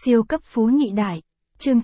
Siêu cấp phú nhị đại. Chương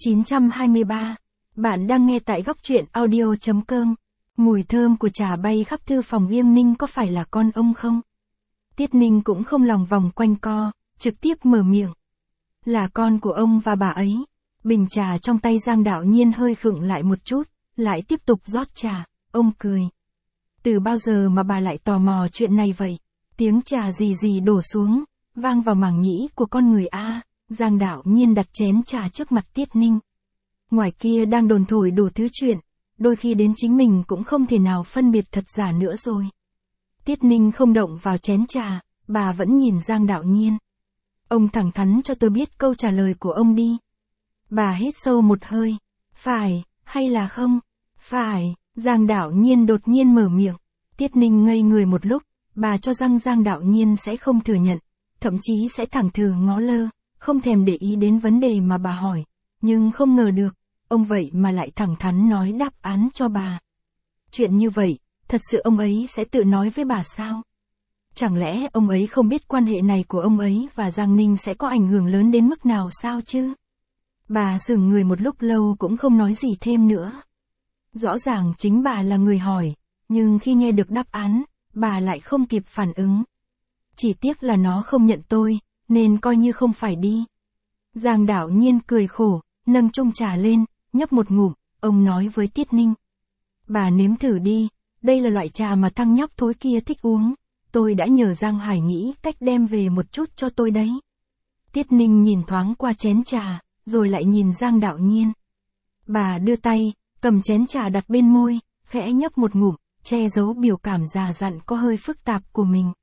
923. Bạn đang nghe tại góc truyện audio.com. Mùi thơm của trà bay khắp thư phòng Yêm Ninh, có phải là con ông không? Tiết Ninh cũng không lòng vòng quanh co, trực tiếp mở miệng. Là con của ông và bà ấy. Bình trà trong tay Giang Đạo Nhiên hơi khựng lại một chút, lại tiếp tục rót trà. Ông cười. Từ bao giờ mà bà lại tò mò chuyện này vậy? Tiếng trà gì đổ xuống, vang vào màng nhĩ của con người a. Giang Đạo Nhiên đặt chén trà trước mặt Tiết Ninh. Ngoài kia đang đồn thổi đủ thứ chuyện, đôi khi đến chính mình cũng không thể nào phân biệt thật giả nữa rồi. Tiết Ninh không động vào chén trà, bà vẫn nhìn Giang Đạo Nhiên. Ông thẳng thắn cho tôi biết câu trả lời của ông đi. Bà hít sâu một hơi. Phải, hay là không? Phải. Giang Đạo Nhiên đột nhiên mở miệng. Tiết Ninh ngây người một lúc, bà cho rằng Giang Đạo Nhiên sẽ không thừa nhận, thậm chí sẽ thẳng thừng ngó lơ, không thèm để ý đến vấn đề mà bà hỏi. Nhưng không ngờ được, ông vậy mà lại thẳng thắn nói đáp án cho bà. Chuyện như vậy, thật sự ông ấy sẽ tự nói với bà sao? Chẳng lẽ ông ấy không biết quan hệ này của ông ấy và Giang Ninh sẽ có ảnh hưởng lớn đến mức nào sao chứ? Bà sững người một lúc lâu cũng không nói gì thêm nữa. Rõ ràng chính bà là người hỏi, nhưng khi nghe được đáp án, bà lại không kịp phản ứng. Chỉ tiếc là nó không nhận tôi, nên coi như không phải đi. Giang Đạo Nhiên cười khổ, nâng chung trà lên, nhấp một ngụm, ông nói với Tiết Ninh. Bà nếm thử đi, đây là loại trà mà thằng nhóc thối kia thích uống. Tôi đã nhờ Giang Hải nghĩ cách đem về một chút cho tôi đấy. Tiết Ninh nhìn thoáng qua chén trà, rồi lại nhìn Giang Đạo Nhiên. Bà đưa tay, cầm chén trà đặt bên môi, khẽ nhấp một ngụm, che giấu biểu cảm già dặn có hơi phức tạp của mình.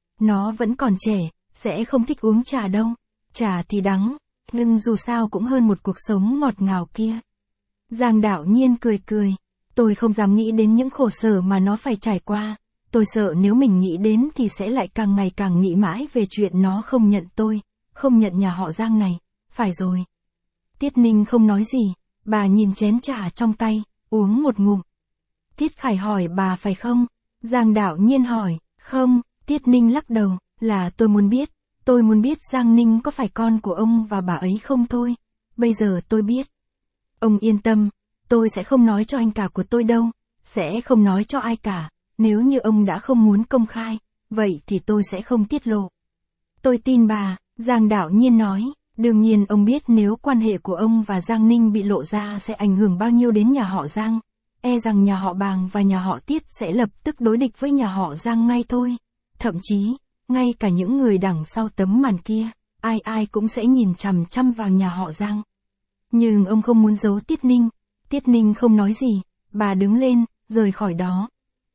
Nó vẫn còn trẻ, sẽ không thích uống trà đâu. Trà thì đắng, nhưng dù sao cũng hơn một cuộc sống ngọt ngào kia. Giang Đạo Nhiên cười cười. Tôi không dám nghĩ đến những khổ sở mà nó phải trải qua. Tôi sợ nếu mình nghĩ đến thì sẽ lại càng ngày càng nghĩ mãi về chuyện nó không nhận tôi, không nhận nhà họ Giang này. Phải rồi. Tiết Ninh không nói gì, bà nhìn chén trà trong tay, uống một ngụm. Tiết Khải hỏi bà phải không? Giang Đạo Nhiên hỏi. Không. Tiết Ninh lắc đầu. Là tôi muốn biết Giang Ninh có phải con của ông và bà ấy không thôi. Bây giờ tôi biết. Ông yên tâm, tôi sẽ không nói cho anh cả của tôi đâu, sẽ không nói cho ai cả. Nếu như ông đã không muốn công khai, vậy thì tôi sẽ không tiết lộ. Tôi tin bà, Giang Đạo Nhiên nói. Đương nhiên ông biết nếu quan hệ của ông và Giang Ninh bị lộ ra sẽ ảnh hưởng bao nhiêu đến nhà họ Giang. E rằng nhà họ Bàng và nhà họ Tiết sẽ lập tức đối địch với nhà họ Giang ngay thôi. Thậm chí, ngay cả những người đằng sau tấm màn kia, ai cũng sẽ nhìn chằm chằm vào nhà họ Giang. Nhưng ông không muốn giấu Tiết Ninh. Tiết Ninh không nói gì, bà đứng lên, rời khỏi đó.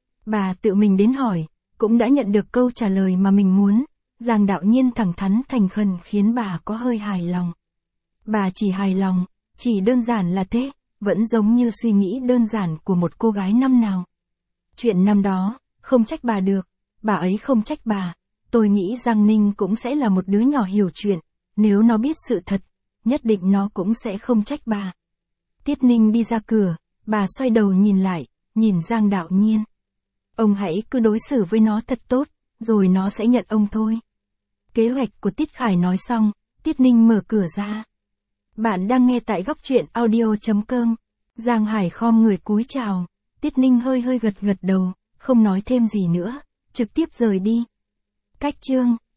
Bà tự mình đến hỏi, cũng đã nhận được câu trả lời mà mình muốn. Giang Đạo Nhiên thẳng thắn thành khẩn khiến bà có hơi hài lòng. Bà chỉ hài lòng, chỉ đơn giản là thế, vẫn giống như suy nghĩ đơn giản của một cô gái năm nào. Chuyện năm đó, không trách bà được, bà ấy không trách bà. Tôi nghĩ Giang Ninh cũng sẽ là một đứa nhỏ hiểu chuyện, nếu nó biết sự thật, nhất định nó cũng sẽ không trách bà. Tiết Ninh đi ra cửa, bà xoay đầu nhìn lại, nhìn Giang Đạo Nhiên. Ông hãy cứ đối xử với nó thật tốt, rồi nó sẽ nhận ông thôi. Kế hoạch của Tiết Khải nói xong, Tiết Ninh mở cửa ra. Bạn đang nghe tại góc truyện audio.com. Giang Hải khom người cúi chào. Tiết Ninh hơi gật đầu, không nói thêm gì nữa, trực tiếp rời đi. Cách chương